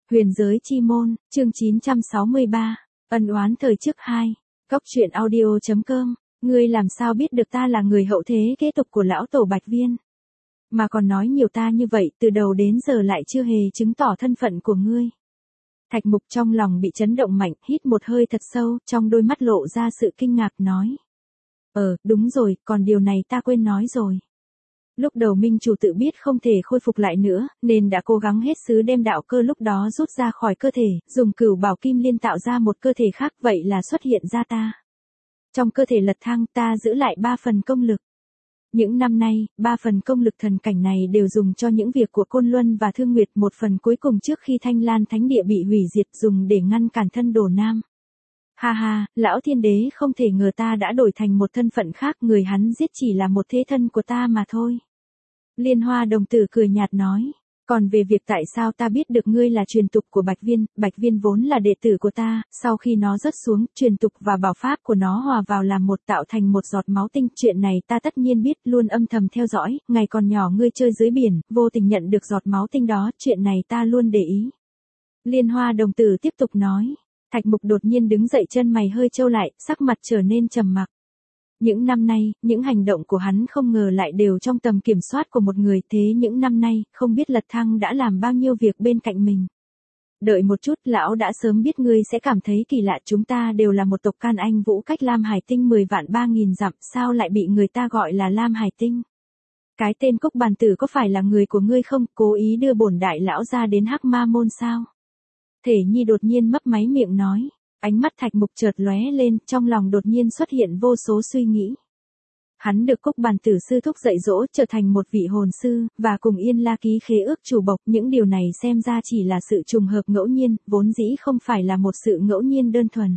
Huyền giới chi môn, chương 963, ân oán thời trước 2, Cốc truyện audio.com, ngươi làm sao biết được ta là người hậu thế kế tục của lão tổ Bạch Viên? Mà còn nói nhiều ta như vậy từ đầu đến giờ lại chưa hề chứng tỏ thân phận của ngươi. Thạch Mục trong lòng bị chấn động mạnh, hít một hơi thật sâu, trong đôi mắt lộ ra sự kinh ngạc nói. Đúng rồi, còn điều này ta quên nói rồi. Lúc đầu Minh Chủ tự biết không thể khôi phục lại nữa, nên đã cố gắng hết sức đem đạo cơ lúc đó rút ra khỏi cơ thể, dùng Cửu Bảo Kim Liên tạo ra một cơ thể khác, vậy là xuất hiện ra ta. Trong cơ thể Lật Thăng ta giữ lại 3 phần công lực. Những năm nay, 3 phần công lực thần cảnh này đều dùng cho những việc của Côn Luân và Thương Nguyệt, một phần cuối cùng trước khi Thanh Lan Thánh Địa bị hủy diệt dùng để ngăn cản thân Đồ Nam. Ha ha, lão thiên đế không thể ngờ ta đã đổi thành một thân phận khác, người hắn giết chỉ là một thế thân của ta mà thôi. Liên Hoa đồng tử cười nhạt nói, còn về việc tại sao ta biết được ngươi là truyền tục của Bạch Viên vốn là đệ tử của ta, sau khi nó rớt xuống, truyền tục và bảo pháp của nó hòa vào làm một tạo thành một giọt máu tinh, chuyện này ta tất nhiên biết, luôn âm thầm theo dõi, ngày còn nhỏ ngươi chơi dưới biển, vô tình nhận được giọt máu tinh đó, chuyện này ta luôn để ý. Liên Hoa đồng tử tiếp tục nói, Thạch Mục đột nhiên đứng dậy, chân mày hơi trâu lại, sắc mặt trở nên trầm mặc. Những năm nay, những hành động của hắn không ngờ lại đều trong tầm kiểm soát của một người, thế những năm nay, không biết Lật Thăng đã làm bao nhiêu việc bên cạnh mình. Đợi một chút, lão đã sớm biết ngươi sẽ cảm thấy kỳ lạ, chúng ta đều là một tộc Can Anh Vũ cách Lam Hải Tinh 10 vạn 3.000 dặm, sao lại bị người ta gọi là Lam Hải Tinh? Cái tên Cốc Bàn Tử có phải là người của ngươi không, cố ý đưa bổn đại lão ra đến Hắc Ma môn sao? Thể Nhi đột nhiên mấp máy miệng nói. Ánh mắt Thạch Mục chợt lóe lên, trong lòng đột nhiên xuất hiện vô số suy nghĩ. Hắn được Cốc Bàn Tử sư thúc dạy dỗ trở thành một vị hồn sư, và cùng Yên La ký khế ước chủ bộc, những điều này xem ra chỉ là sự trùng hợp ngẫu nhiên, vốn dĩ không phải là một sự ngẫu nhiên đơn thuần.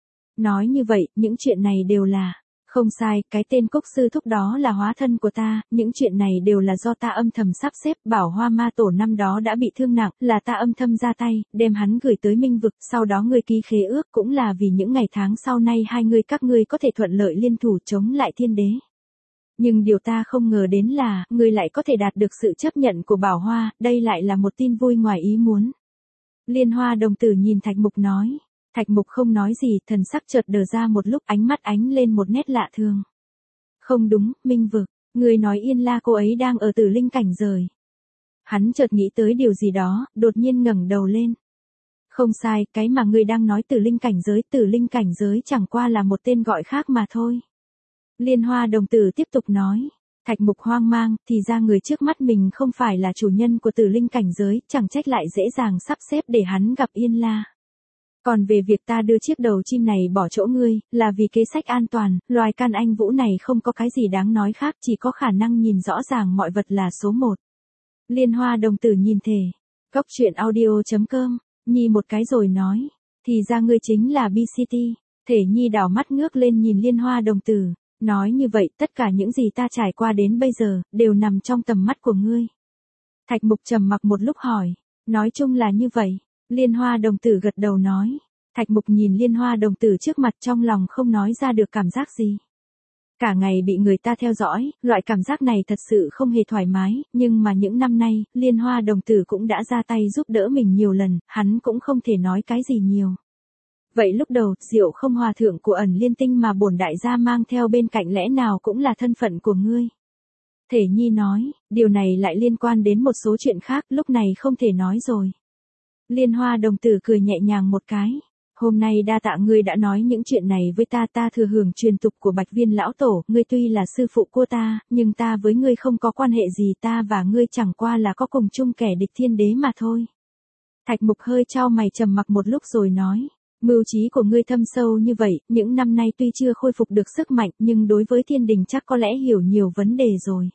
Nói như vậy, những chuyện này đều là, không sai, cái tên Cốc sư thúc đó là hóa thân của ta, những chuyện này đều là do ta âm thầm sắp xếp, Bảo Hoa Ma Tổ năm đó đã bị thương nặng, là ta âm thầm ra tay, đem hắn gửi tới Minh Vực, sau đó ngươi ký khế ước cũng là vì những ngày tháng sau này các ngươi có thể thuận lợi liên thủ chống lại thiên đế. Nhưng điều ta không ngờ đến là, ngươi lại có thể đạt được sự chấp nhận của Bảo Hoa, đây lại là một tin vui ngoài ý muốn. Liên Hoa đồng tử nhìn Thạch Mục nói. Thạch Mục không nói gì, thần sắc chợt đờ ra một lúc, ánh mắt ánh lên một nét lạ thường. Không đúng, Minh Vực, người nói Yên La cô ấy đang ở Tử Linh cảnh giới. Hắn chợt nghĩ tới điều gì đó, đột nhiên ngẩng đầu lên. Không sai, cái mà ngươi đang nói Tử Linh cảnh giới chẳng qua là một tên gọi khác mà thôi. Liên Hoa đồng tử tiếp tục nói. Thạch Mục hoang mang, thì ra người trước mắt mình không phải là chủ nhân của Tử Linh cảnh giới, chẳng trách lại dễ dàng sắp xếp để hắn gặp Yên La. Còn về việc ta đưa chiếc đầu chim này bỏ chỗ ngươi, là vì kế sách an toàn, loài Can Anh Vũ này không có cái gì đáng nói khác, chỉ có khả năng nhìn rõ ràng mọi vật là số 1. Liên Hoa đồng tử nhìn Thể. Cốc truyện audio.com, Nhi một cái rồi nói, thì ra ngươi chính là BCT. Thể Nhi đảo mắt ngước lên nhìn Liên Hoa đồng tử, nói như vậy tất cả những gì ta trải qua đến bây giờ, đều nằm trong tầm mắt của ngươi. Thạch Mục trầm mặc một lúc hỏi, nói chung là như vậy. Liên Hoa đồng tử gật đầu nói. Thạch Mục nhìn Liên Hoa đồng tử trước mặt, trong lòng không nói ra được cảm giác gì. Cả ngày bị người ta theo dõi, loại cảm giác này thật sự không hề thoải mái, nhưng mà những năm nay, Liên Hoa đồng tử cũng đã ra tay giúp đỡ mình nhiều lần, hắn cũng không thể nói cái gì nhiều. Vậy lúc đầu, Diệu Không hòa thượng của Ẩn Liên Tinh mà bổn đại gia mang theo bên cạnh lẽ nào cũng là thân phận của ngươi? Thể Nhi nói, điều này lại liên quan đến một số chuyện khác, lúc này không thể nói rồi. Liên Hoa đồng tử cười nhẹ nhàng một cái. Hôm nay đa tạ ngươi đã nói những chuyện này với ta, ta thừa hưởng truyền tục của Bạch Viên lão tổ, ngươi tuy là sư phụ của ta, nhưng ta với ngươi không có quan hệ gì, ta và ngươi chẳng qua là có cùng chung kẻ địch thiên đế mà thôi. Thạch Mục hơi chau mày trầm mặc một lúc rồi nói, mưu trí của ngươi thâm sâu như vậy, những năm nay tuy chưa khôi phục được sức mạnh, nhưng đối với thiên đình chắc có lẽ hiểu nhiều vấn đề rồi.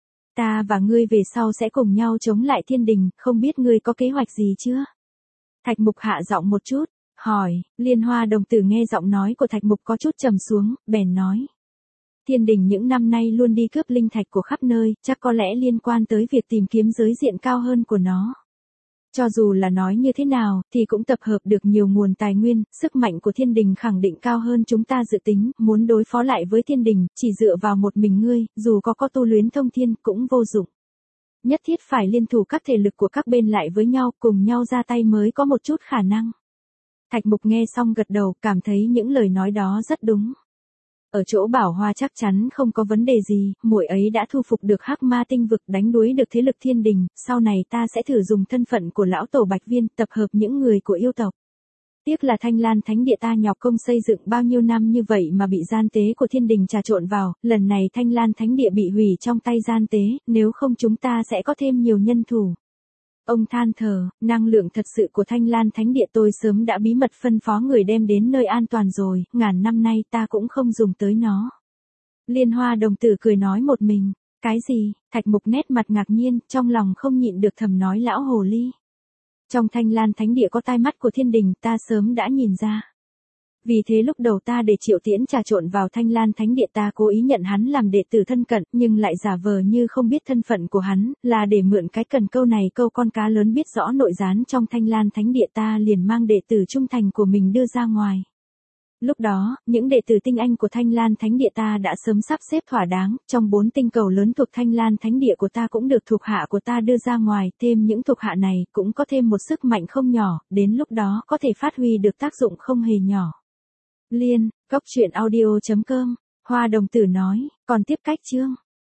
Ta và ngươi về sau sẽ cùng nhau chống lại thiên đình, không biết ngươi có kế hoạch gì chưa? Thạch Mục hạ giọng một chút, hỏi. Liên Hoa đồng tử nghe giọng nói của Thạch Mục có chút trầm xuống, bèn nói. Thiên đình những năm nay luôn đi cướp linh thạch của khắp nơi, chắc có lẽ liên quan tới việc tìm kiếm giới diện cao hơn của nó. Cho dù là nói như thế nào, thì cũng tập hợp được nhiều nguồn tài nguyên, sức mạnh của thiên đình khẳng định cao hơn chúng ta dự tính, muốn đối phó lại với thiên đình, chỉ dựa vào một mình ngươi, dù có tu luyến thông thiên, cũng vô dụng. Nhất thiết phải liên thủ các thể lực của các bên lại với nhau, cùng nhau ra tay mới có một chút khả năng. Thạch Mục nghe xong gật đầu, cảm thấy những lời nói đó rất đúng. Ở chỗ Bảo Hoa chắc chắn không có vấn đề gì, muội ấy đã thu phục được Hắc Ma tinh vực, đánh đuối được thế lực thiên đình, sau này ta sẽ thử dùng thân phận của lão tổ Bạch Viên, tập hợp những người của yêu tộc. Tiếc là Thanh Lan Thánh Địa ta nhọc công xây dựng bao nhiêu năm như vậy mà bị gian tế của thiên đình trà trộn vào, lần này Thanh Lan Thánh Địa bị hủy trong tay gian tế, nếu không chúng ta sẽ có thêm nhiều nhân thủ. Ông than thở, năng lượng thật sự của Thanh Lan Thánh Địa tôi sớm đã bí mật phân phó người đem đến nơi an toàn rồi, ngàn năm nay ta cũng không dùng tới nó. Liên Hoa đồng tử cười nói một mình, cái gì? Thạch Mục nét mặt ngạc nhiên, trong lòng không nhịn được thầm nói lão hồ ly. Trong Thanh Lan Thánh Địa có tai mắt của thiên đình, ta sớm đã nhìn ra. Vì thế lúc đầu ta để Triệu Tiễn trà trộn vào Thanh Lan Thánh Địa, ta cố ý nhận hắn làm đệ tử thân cận, nhưng lại giả vờ như không biết thân phận của hắn, là để mượn cái cần câu này câu con cá lớn biết rõ nội gián trong Thanh Lan Thánh Địa, ta liền mang đệ tử trung thành của mình đưa ra ngoài. Lúc đó, những đệ tử tinh anh của Thanh Lan Thánh Địa ta đã sớm sắp xếp thỏa đáng, trong 4 tinh cầu lớn thuộc Thanh Lan Thánh Địa của ta cũng được thuộc hạ của ta đưa ra ngoài, thêm những thuộc hạ này cũng có thêm một sức mạnh không nhỏ, đến lúc đó có thể phát huy được tác dụng không hề nhỏ. Liên, góc truyện audio.com, Hoa đồng tử nói, còn tiếp cách chương.